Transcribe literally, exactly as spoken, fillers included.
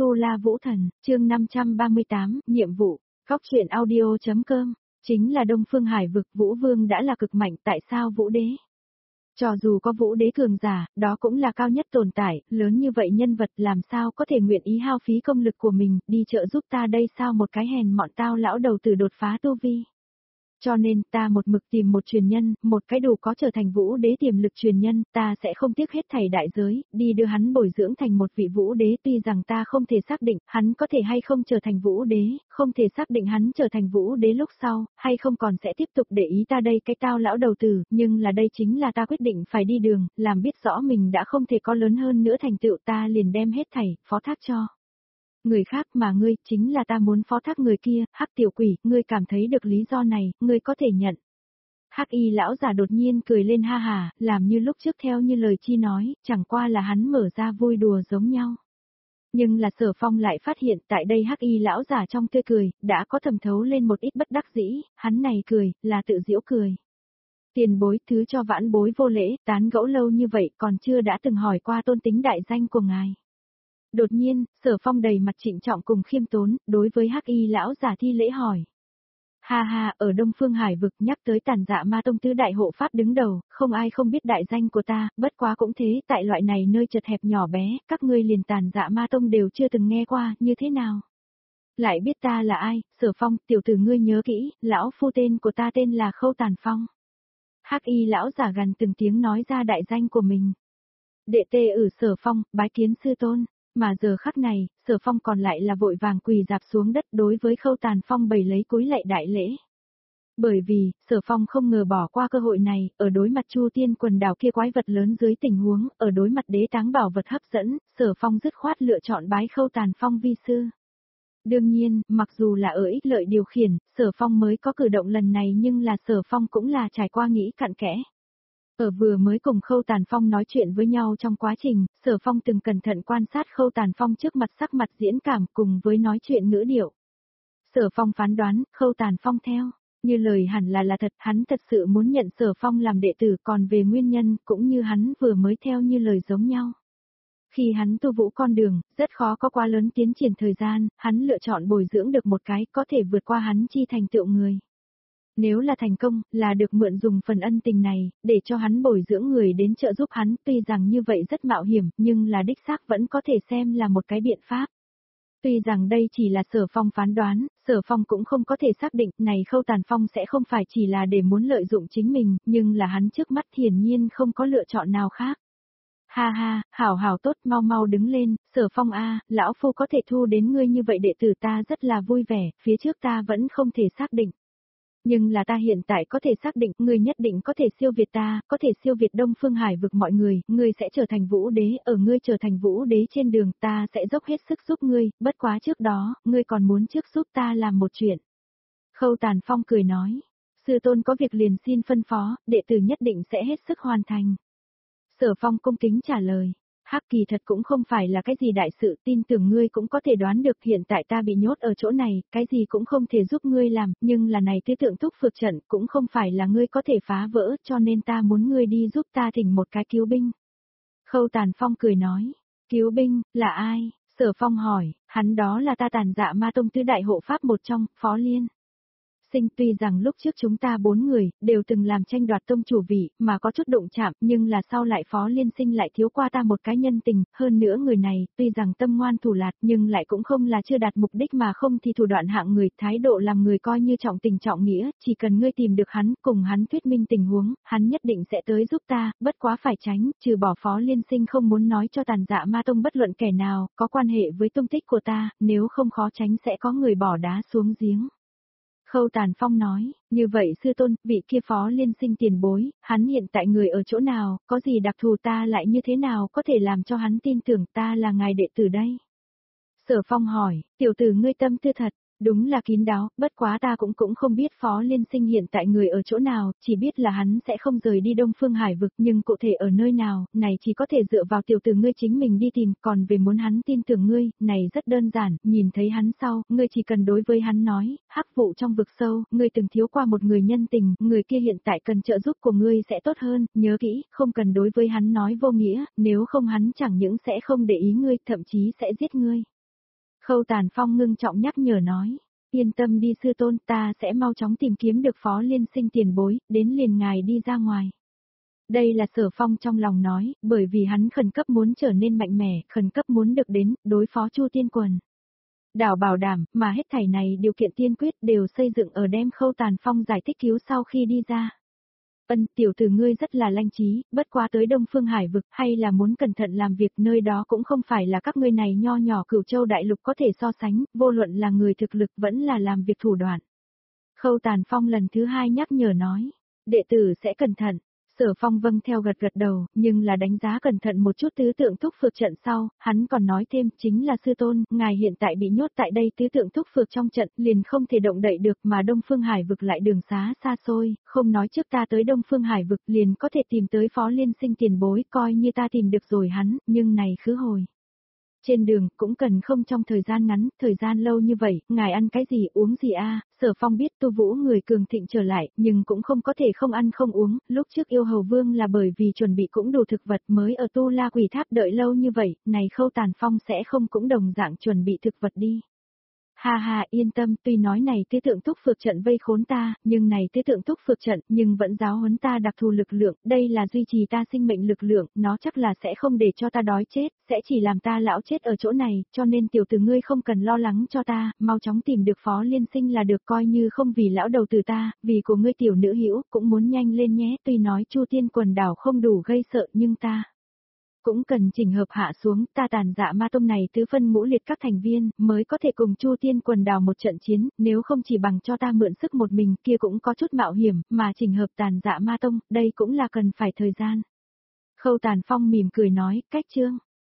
Tu La Vũ Thần, chương năm trăm ba mươi tám, nhiệm vụ, Cóc truyện audio.com, chính là Đông Phương Hải vực Vũ Vương đã là cực mạnh, tại sao Vũ Đế? Cho dù có Vũ Đế cường giả, đó cũng là cao nhất tồn tại, lớn như vậy nhân vật làm sao có thể nguyện ý hao phí công lực của mình, đi trợ giúp ta đây sao một cái hèn mọn tao lão đầu tử đột phá tu vi. Cho nên, ta một mực tìm một truyền nhân, một cái đủ có trở thành Vũ Đế tiềm lực truyền nhân, ta sẽ không tiếc hết thảy đại giới, đi đưa hắn bồi dưỡng thành một vị Vũ Đế, tuy rằng ta không thể xác định, hắn có thể hay không trở thành Vũ Đế, không thể xác định hắn trở thành Vũ Đế lúc sau, hay không còn sẽ tiếp tục để ý ta đây cái tao lão đầu tử, nhưng là đây chính là ta quyết định phải đi đường, làm biết rõ mình đã không thể có lớn hơn nữa thành tựu ta liền đem hết thảy, phó thác cho người khác mà ngươi, chính là ta muốn phó thác người kia, Hắc tiểu quỷ, ngươi cảm thấy được lý do này, ngươi có thể nhận. Hắc y lão giả đột nhiên cười lên ha hà, làm như lúc trước theo như lời chi nói, chẳng qua là hắn mở ra vui đùa giống nhau. Nhưng là Sở Phong lại phát hiện tại đây Hắc y lão giả trong tươi cười, đã có thẩm thấu lên một ít bất đắc dĩ, hắn này cười, là tự giễu cười. Tiền bối thứ cho vãn bối vô lễ, tán gẫu lâu như vậy còn chưa đã từng hỏi qua tôn tính đại danh của ngài. Đột nhiên, Sở Phong đầy mặt trịnh trọng cùng khiêm tốn, đối với Hắc y lão giả thi lễ hỏi. Ha ha, ở Đông Phương Hải vực nhắc tới Tàn Dạ Ma Tông tứ đại hộ pháp đứng đầu, không ai không biết đại danh của ta, bất quá cũng thế, tại loại này nơi chật hẹp nhỏ bé, các ngươi liền Tàn Dạ Ma Tông đều chưa từng nghe qua, như thế nào? Lại biết ta là ai, Sở Phong, tiểu tử ngươi nhớ kỹ, lão phu tên của ta tên là Khâu Tàn Phong. Hắc y lão giả gần từng tiếng nói ra đại danh của mình. Đệ tê ử Sở Phong, bái kiến sư tôn. Mà giờ khắc này, Sở Phong còn lại là vội vàng quỳ dạp xuống đất đối với Khâu Tàn Phong bày lấy cúi lạy đại lễ. Bởi vì, Sở Phong không ngờ bỏ qua cơ hội này, ở đối mặt Chu Tiên quần đảo kia quái vật lớn dưới tình huống, ở đối mặt đế táng bảo vật hấp dẫn, Sở Phong dứt khoát lựa chọn bái Khâu Tàn Phong vi sư. Đương nhiên, mặc dù là ở ích lợi điều khiển, Sở Phong mới có cử động lần này nhưng là Sở Phong cũng là trải qua nghĩ cặn kẽ. Ở vừa mới cùng Khâu Tàn Phong nói chuyện với nhau trong quá trình, Sở Phong từng cẩn thận quan sát Khâu Tàn Phong trước mặt sắc mặt diễn cảm cùng với nói chuyện ngữ điệu. Sở Phong phán đoán, Khâu Tàn Phong theo, như lời hẳn là là thật, hắn thật sự muốn nhận Sở Phong làm đệ tử, còn về nguyên nhân, cũng như hắn vừa mới theo như lời giống nhau. Khi hắn tu vũ con đường, rất khó có quá lớn tiến triển thời gian, hắn lựa chọn bồi dưỡng được một cái có thể vượt qua hắn chi thành tựu người. Nếu là thành công, là được mượn dùng phần ân tình này, để cho hắn bồi dưỡng người đến trợ giúp hắn, tuy rằng như vậy rất mạo hiểm, nhưng là đích xác vẫn có thể xem là một cái biện pháp. Tuy rằng đây chỉ là Sở Phong phán đoán, Sở Phong cũng không có thể xác định, này Khâu Tàn Phong sẽ không phải chỉ là để muốn lợi dụng chính mình, nhưng là hắn trước mắt hiển nhiên không có lựa chọn nào khác. Ha ha, hảo hảo tốt, mau mau đứng lên, Sở Phong a, lão phu có thể thu đến ngươi như vậy đệ tử ta rất là vui vẻ, phía trước ta vẫn không thể xác định. Nhưng là ta hiện tại có thể xác định, ngươi nhất định có thể siêu việt ta, có thể siêu việt Đông Phương Hải vực mọi người, ngươi sẽ trở thành Vũ Đế, ở ngươi trở thành Vũ Đế trên đường, ta sẽ dốc hết sức giúp ngươi, bất quá trước đó, ngươi còn muốn trước giúp ta làm một chuyện. Khâu Tàn Phong cười nói, sư tôn có việc liền xin phân phó, đệ tử nhất định sẽ hết sức hoàn thành. Sở Phong cung kính trả lời. Hắc kỳ thật cũng không phải là cái gì đại sự, tin tưởng ngươi cũng có thể đoán được hiện tại ta bị nhốt ở chỗ này, cái gì cũng không thể giúp ngươi làm, nhưng là này tứ tượng thúc phược trận cũng không phải là ngươi có thể phá vỡ, cho nên ta muốn ngươi đi giúp ta thỉnh một cái cứu binh. Khâu Tàn Phong cười nói, cứu binh, là ai? Sở Phong hỏi, hắn đó là ta Tàn Dạ Ma Tông tứ đại hộ pháp một trong, Phó Liên. Sinh tuy rằng lúc trước chúng ta bốn người, đều từng làm tranh đoạt tông chủ vị, mà có chút đụng chạm, nhưng là sau lại Phó Liên Sinh lại thiếu qua ta một cái nhân tình, hơn nữa người này, tuy rằng tâm ngoan thủ lạt, nhưng lại cũng không là chưa đạt mục đích mà không thì thủ đoạn hạng người, thái độ làm người coi như trọng tình trọng nghĩa, chỉ cần ngươi tìm được hắn, cùng hắn thuyết minh tình huống, hắn nhất định sẽ tới giúp ta, bất quá phải tránh, trừ bỏ Phó Liên Sinh không muốn nói cho Tàn Dạ Ma Tông bất luận kẻ nào, có quan hệ với tung tích của ta, nếu không khó tránh sẽ có người bỏ đá xuống giếng. Khâu Tàn Phong nói, như vậy sư tôn, vị kia Phó Liên Sinh tiền bối, hắn hiện tại người ở chỗ nào, có gì đặc thù ta lại như thế nào có thể làm cho hắn tin tưởng ta là ngài đệ tử đây? Sở Phong hỏi, tiểu tử ngươi tâm tư thật, đúng là kín đáo, bất quá ta cũng cũng không biết Phó Liên Sinh hiện tại người ở chỗ nào, chỉ biết là hắn sẽ không rời đi Đông Phương Hải vực, nhưng cụ thể ở nơi nào, này chỉ có thể dựa vào tiểu tử ngươi chính mình đi tìm, còn về muốn hắn tin tưởng ngươi, này rất đơn giản, nhìn thấy hắn sau, ngươi chỉ cần đối với hắn nói, hắc vụ trong vực sâu, ngươi từng thiếu qua một người nhân tình, người kia hiện tại cần trợ giúp của ngươi sẽ tốt hơn, nhớ kỹ, không cần đối với hắn nói vô nghĩa, nếu không hắn chẳng những sẽ không để ý ngươi, thậm chí sẽ giết ngươi. Khâu Tàn Phong ngưng trọng nhắc nhở nói. Yên tâm đi sư tôn, ta sẽ mau chóng tìm kiếm được Phó Liên Sinh tiền bối, đến liền ngài đi ra ngoài. Đây là Sở Phong trong lòng nói, bởi vì hắn khẩn cấp muốn trở nên mạnh mẽ, khẩn cấp muốn được đến, đối phó Chu Tiên Quần. Đảo bảo đảm, mà hết thảy này điều kiện tiên quyết đều xây dựng ở đem Khâu Tàn Phong giải thích cứu sau khi đi ra. Ân, tiểu tử ngươi rất là lanh trí, bất quá tới Đông Phương Hải vực hay là muốn cẩn thận làm việc, nơi đó cũng không phải là các ngươi này nho nhỏ Cửu Châu đại lục có thể so sánh, vô luận là người thực lực vẫn là làm việc thủ đoạn. Khâu Tàn Phong lần thứ hai nhắc nhở nói, đệ tử sẽ cẩn thận. Sở Phong vâng theo gật gật đầu, nhưng là đánh giá cẩn thận một chút tứ tượng thúc phược trận sau, hắn còn nói thêm, chính là sư tôn, ngài hiện tại bị nhốt tại đây tứ tượng thúc phược trong trận, liền không thể động đậy được, mà Đông Phương Hải vực lại đường xá xa xôi, không nói trước ta tới Đông Phương Hải vực liền có thể tìm tới Phó Liên Sinh tiền bối, coi như ta tìm được rồi hắn, nhưng này khứ hồi. Trên đường, cũng cần không trong thời gian ngắn, thời gian lâu như vậy, ngài ăn cái gì uống gì a? Sở Phong biết Tu Vũ người cường thịnh trở lại, nhưng cũng không có thể không ăn không uống, lúc trước yêu hầu vương là bởi vì chuẩn bị cũng đủ thực vật mới ở Tu La Quỷ Tháp đợi lâu như vậy, này Khâu Tàn Phong sẽ không cũng đồng dạng chuẩn bị thực vật đi. Ha ha, yên tâm, tuy nói này tứ tượng thúc phược trận vây khốn ta, nhưng này tứ tượng thúc phược trận, nhưng vẫn giáo huấn ta đặc thù lực lượng, đây là duy trì ta sinh mệnh lực lượng, nó chắc là sẽ không để cho ta đói chết, sẽ chỉ làm ta lão chết ở chỗ này, cho nên tiểu tử ngươi không cần lo lắng cho ta, mau chóng tìm được Phó Liên Sinh là được, coi như không vì lão đầu từ ta, vì của ngươi tiểu nữ hữu cũng muốn nhanh lên nhé, tuy nói Chu Tiên Quần đảo không đủ gây sợ nhưng ta cũng cần chỉnh hợp hạ xuống, ta Tàn Dạ Ma Tông này tứ phân ngũ liệt các thành viên, mới có thể cùng Chu Tiên Quần đảo một trận chiến, nếu không chỉ bằng cho ta mượn sức một mình kia cũng có chút mạo hiểm, mà chỉnh hợp Tàn Dạ Ma Tông, đây cũng là cần phải thời gian. Khâu Tàn Phong mỉm cười nói, cách chương.